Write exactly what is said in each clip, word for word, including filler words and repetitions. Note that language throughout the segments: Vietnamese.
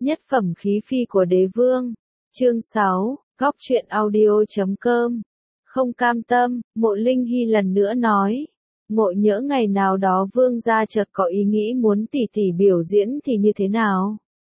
Nhất phẩm khí phi của đế vương. Chương sáu, góc truyện audio chấm com. Không cam tâm, Mộ Linh Hy lần nữa nói. Ngộ nhỡ ngày nào đó vương gia chợt có ý nghĩ muốn tỷ tỷ biểu diễn thì như thế nào?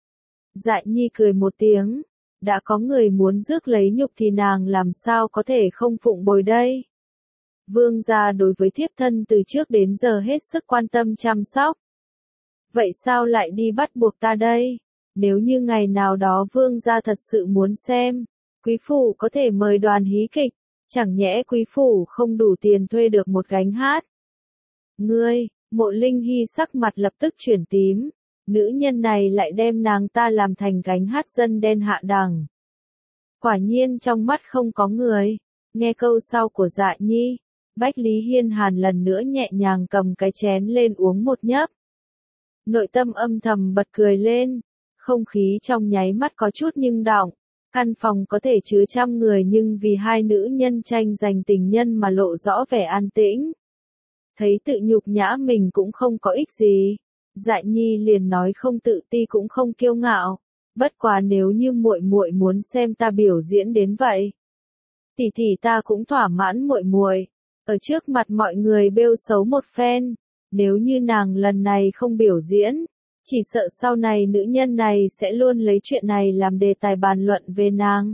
Dại Nhi cười một tiếng. Đã có người muốn rước lấy nhục thì nàng làm sao có thể không phụng bồi đây? Vương gia đối với thiếp thân từ trước đến giờ hết sức quan tâm chăm sóc. Vậy sao lại đi bắt buộc ta đây? Nếu như ngày nào đó vương gia thật sự muốn xem, quý phủ có thể mời đoàn hí kịch, chẳng nhẽ quý phủ không đủ tiền thuê được một gánh hát. Ngươi, Mộ Linh Hy sắc mặt lập tức chuyển tím, nữ nhân này lại đem nàng ta làm thành gánh hát dân đen hạ đẳng. Quả nhiên trong mắt không có người. Nghe câu sau của Dại Nhi, Bách Lý Hiên Hàn lần nữa nhẹ nhàng cầm cái chén lên uống một nhấp. Nội tâm âm thầm bật cười lên, không khí trong nháy mắt có chút nhưng đọng, căn phòng có thể chứa trăm người nhưng vì hai nữ nhân tranh giành tình nhân mà lộ rõ vẻ an tĩnh. Thấy tự nhục nhã mình cũng không có ích gì, Dại Nhi liền nói không tự ti cũng không kiêu ngạo, bất quá nếu như muội muội muốn xem ta biểu diễn đến vậy, tỷ tỷ ta cũng thỏa mãn muội muội, ở trước mặt mọi người bêu xấu một phen. Nếu như nàng lần này không biểu diễn, chỉ sợ sau này nữ nhân này sẽ luôn lấy chuyện này làm đề tài bàn luận về nàng.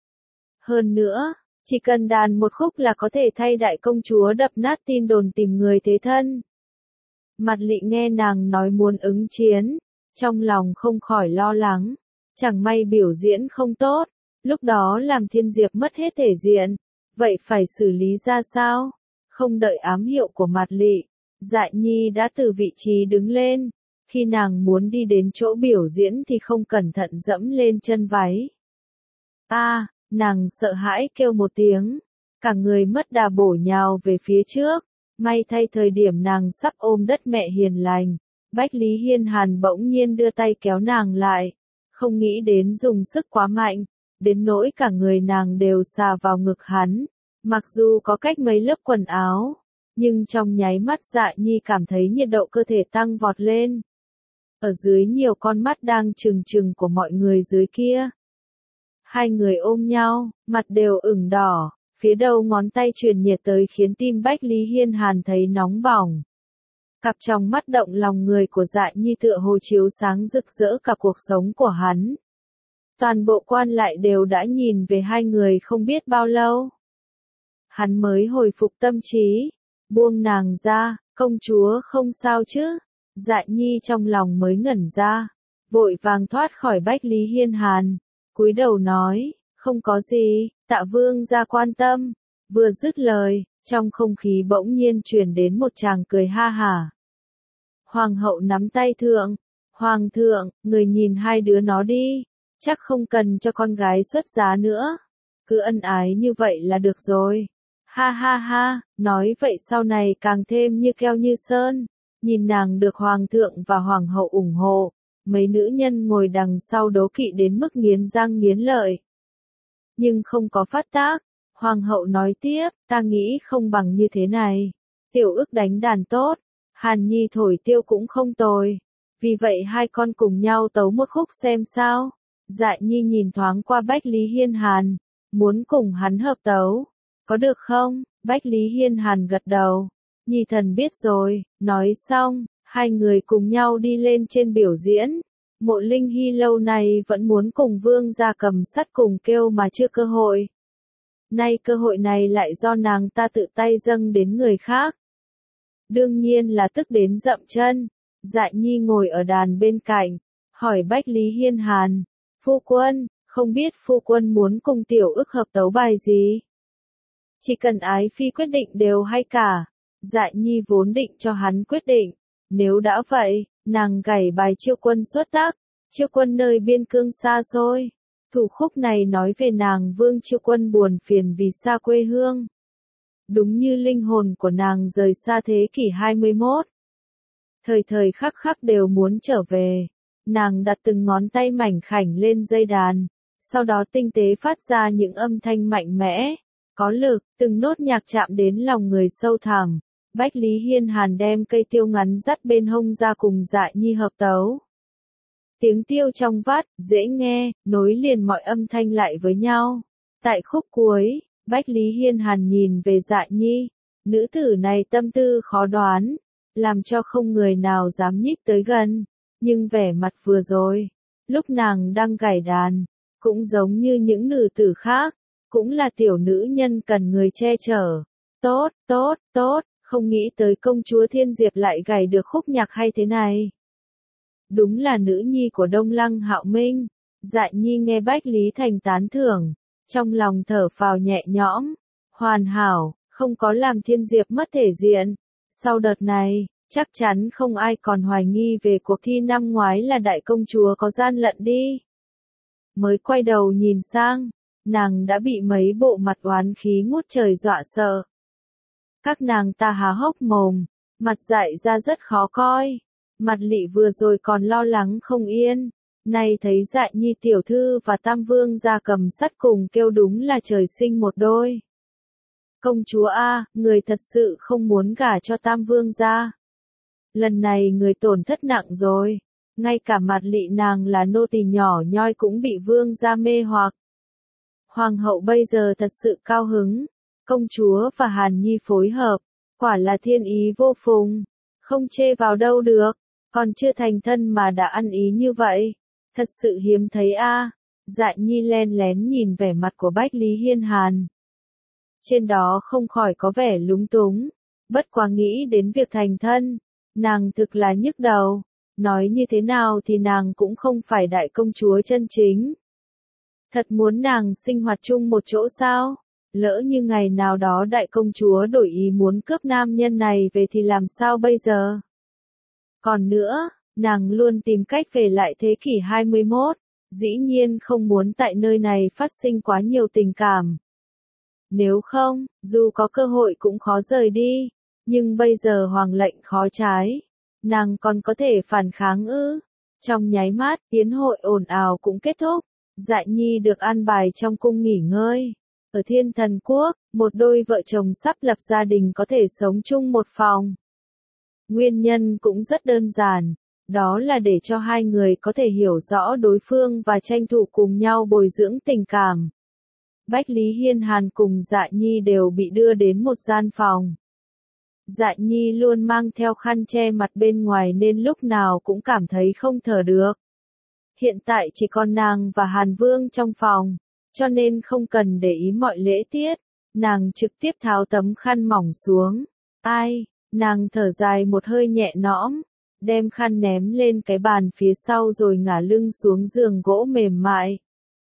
Hơn nữa, chỉ cần đàn một khúc là có thể thay đại công chúa đập nát tin đồn tìm người thế thân. Mặt Lị nghe nàng nói muốn ứng chiến, trong lòng không khỏi lo lắng, chẳng may biểu diễn không tốt, lúc đó làm Thiên Diệp mất hết thể diện, vậy phải xử lý ra sao? Không đợi ám hiệu của Mặt Lị, Dại Nhi đã từ vị trí đứng lên, khi nàng muốn đi đến chỗ biểu diễn thì không cẩn thận dẫm lên chân váy. A, à, nàng sợ hãi kêu một tiếng, cả người mất đà bổ nhào về phía trước, may thay thời điểm nàng sắp ôm đất mẹ hiền lành, Bách Lý Hiên Hàn bỗng nhiên đưa tay kéo nàng lại, không nghĩ đến dùng sức quá mạnh, đến nỗi cả người nàng đều xà vào ngực hắn, mặc dù có cách mấy lớp quần áo. Nhưng trong nháy mắt Dại Nhi cảm thấy nhiệt độ cơ thể tăng vọt lên. Ở dưới nhiều con mắt đang trừng trừng của mọi người dưới kia. Hai người ôm nhau, mặt đều ửng đỏ, phía đầu ngón tay truyền nhiệt tới khiến tim Bách Lý Hiên Hàn thấy nóng bỏng. Cặp trong mắt động lòng người của Dại Nhi tựa hồ chiếu sáng rực rỡ cả cuộc sống của hắn. Toàn bộ quan lại đều đã nhìn về hai người không biết bao lâu. Hắn mới hồi phục tâm trí. Buông nàng ra, công chúa không sao chứ? Dại Nhi trong lòng mới ngẩn ra, vội vàng thoát khỏi Bách Lý Hiên Hàn, cúi đầu nói, không có gì, Tạ vương gia quan tâm. Vừa dứt lời, trong không khí bỗng nhiên truyền đến một tràng cười ha hả. Hoàng hậu nắm tay thượng, hoàng thượng, người nhìn hai đứa nó đi, chắc không cần cho con gái xuất giá nữa, cứ ân ái như vậy là được rồi. Ha ha ha, nói vậy sau này càng thêm như keo như sơn, nhìn nàng được hoàng thượng và hoàng hậu ủng hộ, mấy nữ nhân ngồi đằng sau đố kỵ đến mức nghiến răng nghiến lợi. Nhưng không có phát tác, hoàng hậu nói tiếp, ta nghĩ không bằng như thế này, tiểu ức đánh đàn tốt, Hàn Nhi thổi tiêu cũng không tồi, vì vậy hai con cùng nhau tấu một khúc xem sao. Dại Nhi nhìn thoáng qua Bách Lý Hiên Hàn, muốn cùng hắn hợp tấu. Có được không? Bách Lý Hiên Hàn gật đầu. Nhi thần biết rồi, nói xong, hai người cùng nhau đi lên trên biểu diễn. Mộ Linh Hy lâu nay vẫn muốn cùng vương gia cầm sắt cùng kêu mà chưa cơ hội. Nay cơ hội này lại do nàng ta tự tay dâng đến người khác. Đương nhiên là tức đến dậm chân. Dại Nhi ngồi ở đàn bên cạnh, hỏi Bách Lý Hiên Hàn, phu quân, không biết phu quân muốn cùng tiểu ức hợp tấu bài gì? Chỉ cần ái phi quyết định đều hay cả. Dại Nhi vốn định cho hắn quyết định. Nếu đã vậy, nàng gảy bài Chiêu Quân xuất tác. Chiêu Quân nơi biên cương xa xôi. Thủ khúc này nói về nàng Vương Chiêu Quân buồn phiền vì xa quê hương. Đúng như linh hồn của nàng rời xa thế kỷ hai mươi mốt. Thời thời khắc khắc đều muốn trở về. Nàng đặt từng ngón tay mảnh khảnh lên dây đàn. Sau đó tinh tế phát ra những âm thanh mạnh mẽ. Có lực, từng nốt nhạc chạm đến lòng người sâu thẳm. Bách Lý Hiên Hàn đem cây tiêu ngắn dắt bên hông ra cùng Dại Nhi hợp tấu. Tiếng tiêu trong vắt, dễ nghe, nối liền mọi âm thanh lại với nhau. Tại khúc cuối, Bách Lý Hiên Hàn nhìn về Dạ Nhi. Nữ tử này tâm tư khó đoán, làm cho không người nào dám nhích tới gần. Nhưng vẻ mặt vừa rồi, lúc nàng đang gảy đàn, cũng giống như những nữ tử khác, cũng là tiểu nữ nhân cần người che chở. Tốt, tốt, tốt, không nghĩ tới công chúa Thiên Diệp lại gảy được khúc nhạc hay thế này. Đúng là nữ nhi của Đông Lăng Hạo Minh. Dạ Nhi nghe Bách Lý Thành tán thưởng, trong lòng thở phào nhẹ nhõm. Hoàn hảo, không có làm Thiên Diệp mất thể diện. Sau đợt này, chắc chắn không ai còn hoài nghi về cuộc thi năm ngoái là đại công chúa có gian lận đi. Mới quay đầu nhìn sang, nàng đã bị mấy bộ mặt oán khí ngút trời dọa sợ. Các nàng ta há hốc mồm, mặt dại ra rất khó coi. Mặt Lị vừa rồi còn lo lắng không yên, nay thấy Dạ Nhi tiểu thư và Tam Vương gia cầm sắt cùng kêu đúng là trời sinh một đôi. Công chúa a, người thật sự không muốn gả cho Tam Vương gia. Lần này người tổn thất nặng rồi, ngay cả Mặt Lị nàng là nô tỳ nhỏ nhoi cũng bị Vương gia mê hoặc. Hoàng hậu bây giờ thật sự cao hứng, công chúa và Hàn Nhi phối hợp, quả là thiên ý vô phùng, không chê vào đâu được. Còn chưa thành thân mà đã ăn ý như vậy, thật sự hiếm thấy a. À. Dạ Nhi len lén nhìn vẻ mặt của Bách Lý Hiên Hàn. Trên đó không khỏi có vẻ lúng túng, bất quá nghĩ đến việc thành thân, nàng thực là nhức đầu, nói như thế nào thì nàng cũng không phải đại công chúa chân chính. Thật muốn nàng sinh hoạt chung một chỗ sao? Lỡ như ngày nào đó đại công chúa đổi ý muốn cướp nam nhân này về thì làm sao bây giờ? Còn nữa, nàng luôn tìm cách về lại thế kỷ hai mươi mốt, dĩ nhiên không muốn tại nơi này phát sinh quá nhiều tình cảm. Nếu không, dù có cơ hội cũng khó rời đi, nhưng bây giờ hoàng lệnh khó trái, nàng còn có thể phản kháng ư? Trong nháy mắt, yến hội ồn ào cũng kết thúc, Dạ Nhi được an bài trong cung nghỉ ngơi. Ở Thiên Thần Quốc, một đôi vợ chồng sắp lập gia đình có thể sống chung một phòng. Nguyên nhân cũng rất đơn giản, đó là để cho hai người có thể hiểu rõ đối phương và tranh thủ cùng nhau bồi dưỡng tình cảm. Bách Lý Hiên Hàn cùng Dạ Nhi đều bị đưa đến một gian phòng. Dạ Nhi luôn mang theo khăn che mặt bên ngoài nên lúc nào cũng cảm thấy không thở được. Hiện tại chỉ còn nàng và Hàn Vương trong phòng, cho nên không cần để ý mọi lễ tiết, nàng trực tiếp tháo tấm khăn mỏng xuống. Ai? Nàng thở dài một hơi nhẹ nhõm, đem khăn ném lên cái bàn phía sau rồi ngả lưng xuống giường gỗ mềm mại.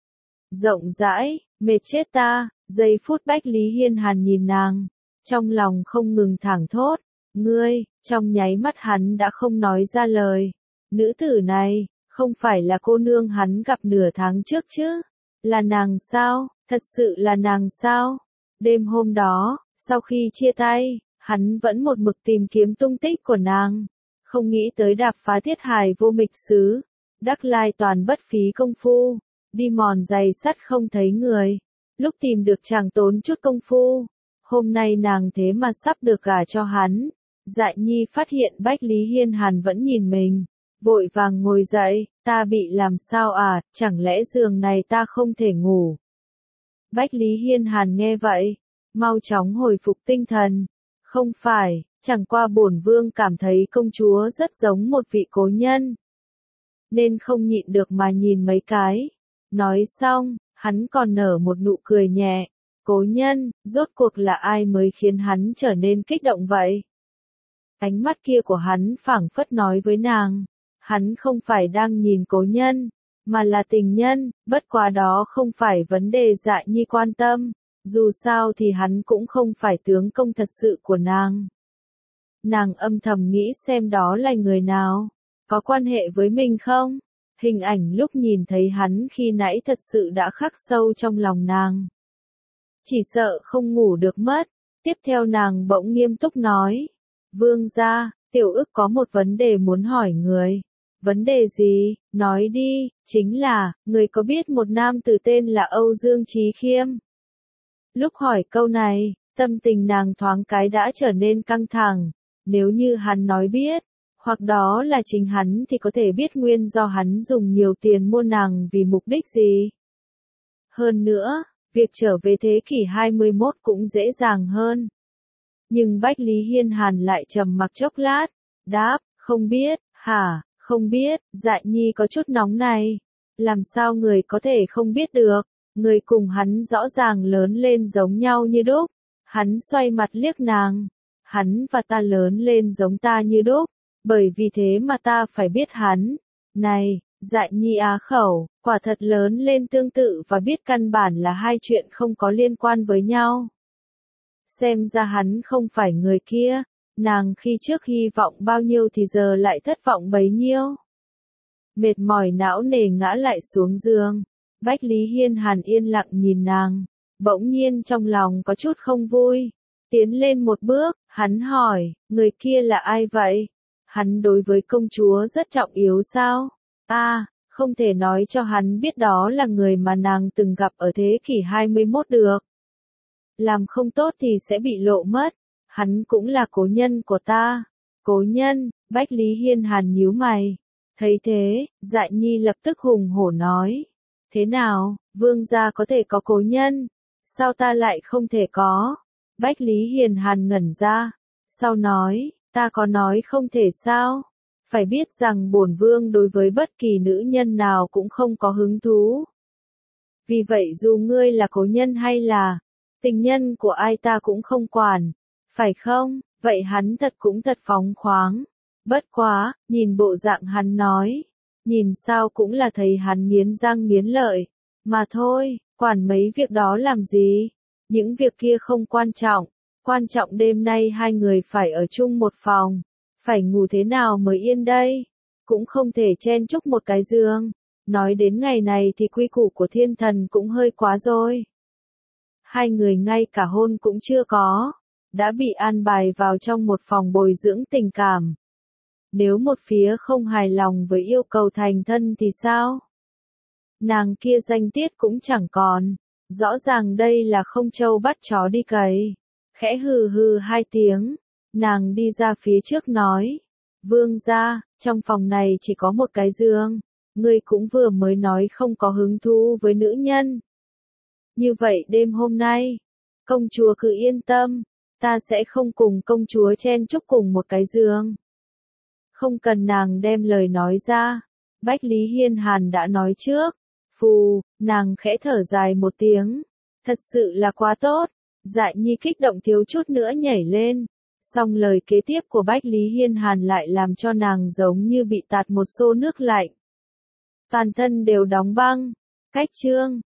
Rộng rãi, mệt chết ta, giây phút Bách Lý Hiên Hàn nhìn nàng, trong lòng không ngừng thảng thốt, ngươi, trong nháy mắt hắn đã không nói ra lời. Nữ tử này, không phải là cô nương hắn gặp nửa tháng trước chứ? Là nàng sao? Thật sự là nàng sao? Đêm hôm đó, sau khi chia tay, hắn vẫn một mực tìm kiếm tung tích của nàng, không nghĩ tới đạp phá thiết hài vô mịch xứ, đắc lai toàn bất phí công phu, đi mòn giày sắt không thấy người, lúc tìm được chàng tốn chút công phu, hôm nay nàng thế mà sắp được gả cho hắn. Dạ Nhi phát hiện Bách Lý Hiên Hàn vẫn nhìn mình, vội vàng ngồi dậy, ta bị làm sao à, chẳng lẽ giường này ta không thể ngủ. Bách Lý Hiên Hàn nghe vậy, mau chóng hồi phục tinh thần. Không phải, chẳng qua bổn vương cảm thấy công chúa rất giống một vị cố nhân, nên không nhịn được mà nhìn mấy cái. Nói xong, hắn còn nở một nụ cười nhẹ. Cố nhân, rốt cuộc là ai mới khiến hắn trở nên kích động vậy? Ánh mắt kia của hắn phảng phất nói với nàng, hắn không phải đang nhìn cố nhân, mà là tình nhân, bất quá đó không phải vấn đề Dạ Nhi quan tâm. Dù sao thì hắn cũng không phải tướng công thật sự của nàng. Nàng âm thầm nghĩ xem đó là người nào, có quan hệ với mình không? Hình ảnh lúc nhìn thấy hắn khi nãy thật sự đã khắc sâu trong lòng nàng. Chỉ sợ không ngủ được mất. Tiếp theo nàng bỗng nghiêm túc nói, vương gia, tiểu ức có một vấn đề muốn hỏi người. Vấn đề gì? Nói đi. Chính là, người có biết một nam tử tên là Âu Dương Chí Khiêm? Lúc hỏi câu này, tâm tình nàng thoáng cái đã trở nên căng thẳng. Nếu như hắn nói biết, Hoặc đó là chính hắn thì có thể biết nguyên do hắn dùng nhiều tiền mua nàng vì mục đích gì. Hơn nữa, việc trở về thế kỷ hai mươi mốt cũng dễ dàng hơn. Nhưng Bách Lý Hiên Hàn lại trầm mặc chốc lát, đáp, không biết, hả, không biết, Dại Nhi có chút nóng này. Làm sao người có thể không biết được, người cùng hắn rõ ràng lớn lên giống nhau như đúc. Hắn xoay mặt liếc nàng, hắn và ta lớn lên giống ta như đúc, bởi vì thế mà ta phải biết hắn. Này, Dại Nhi á khẩu, quả thật lớn lên tương tự và biết căn bản là hai chuyện không có liên quan với nhau. Xem ra hắn không phải người kia, nàng khi trước hy vọng bao nhiêu thì giờ lại thất vọng bấy nhiêu. Mệt mỏi não nề ngã lại xuống giường, Bách Lý Hiên Hàn yên lặng nhìn nàng, bỗng nhiên trong lòng có chút không vui. Tiến lên một bước, hắn hỏi, người kia là ai vậy? Hắn đối với công chúa rất trọng yếu sao? À, không thể nói cho hắn biết đó là người mà nàng từng gặp ở thế kỷ hai mươi mốt được. Làm không tốt thì sẽ bị lộ mất. Hắn cũng là cố nhân của ta. Cố nhân, Bách Lý Hiên Hàn nhíu mày. Thấy thế, Dại Nhi lập tức hùng hổ nói. Thế nào, vương gia có thể có cố nhân? Sao ta lại không thể có? Bách Lý Hiên Hàn ngẩn ra. Sau nói, ta có nói không thể sao? Phải biết rằng bổn vương đối với bất kỳ nữ nhân nào cũng không có hứng thú. Vì vậy dù ngươi là cố nhân hay là tình nhân của ai ta cũng không quản. Phải không? Vậy hắn thật cũng thật phóng khoáng. Bất quá, nhìn bộ dạng hắn nói. Nhìn sao cũng là thấy hắn nghiến răng nghiến lợi. Mà thôi, quản mấy việc đó làm gì? Những việc kia không quan trọng. Quan trọng đêm nay hai người phải ở chung một phòng. Phải ngủ thế nào mới yên đây? Cũng không thể chen chúc một cái giường. Nói đến ngày này thì quy củ của thiên thần cũng hơi quá rồi. Hai người ngay cả hôn cũng chưa có. Đã bị an bài vào trong một phòng bồi dưỡng tình cảm. Nếu một phía không hài lòng với yêu cầu thành thân thì sao? Nàng kia danh tiết cũng chẳng còn. Rõ ràng đây là không trâu bắt chó đi cày. Khẽ hừ hừ hai tiếng. Nàng đi ra phía trước nói. Vương gia, trong phòng này chỉ có một cái giường. Ngươi cũng vừa mới nói không có hứng thú với nữ nhân. Như vậy đêm hôm nay, công chúa cứ yên tâm. Ta sẽ không cùng công chúa chen chúc cùng một cái giường. Không cần nàng đem lời nói ra. Bách Lý Hiên Hàn đã nói trước. Phù, nàng khẽ thở dài một tiếng. Thật sự là quá tốt. Dại Nhi kích động thiếu chút nữa nhảy lên. Song lời kế tiếp của Bách Lý Hiên Hàn lại làm cho nàng giống như bị tạt một xô nước lạnh. Toàn thân đều đóng băng. Cách chương.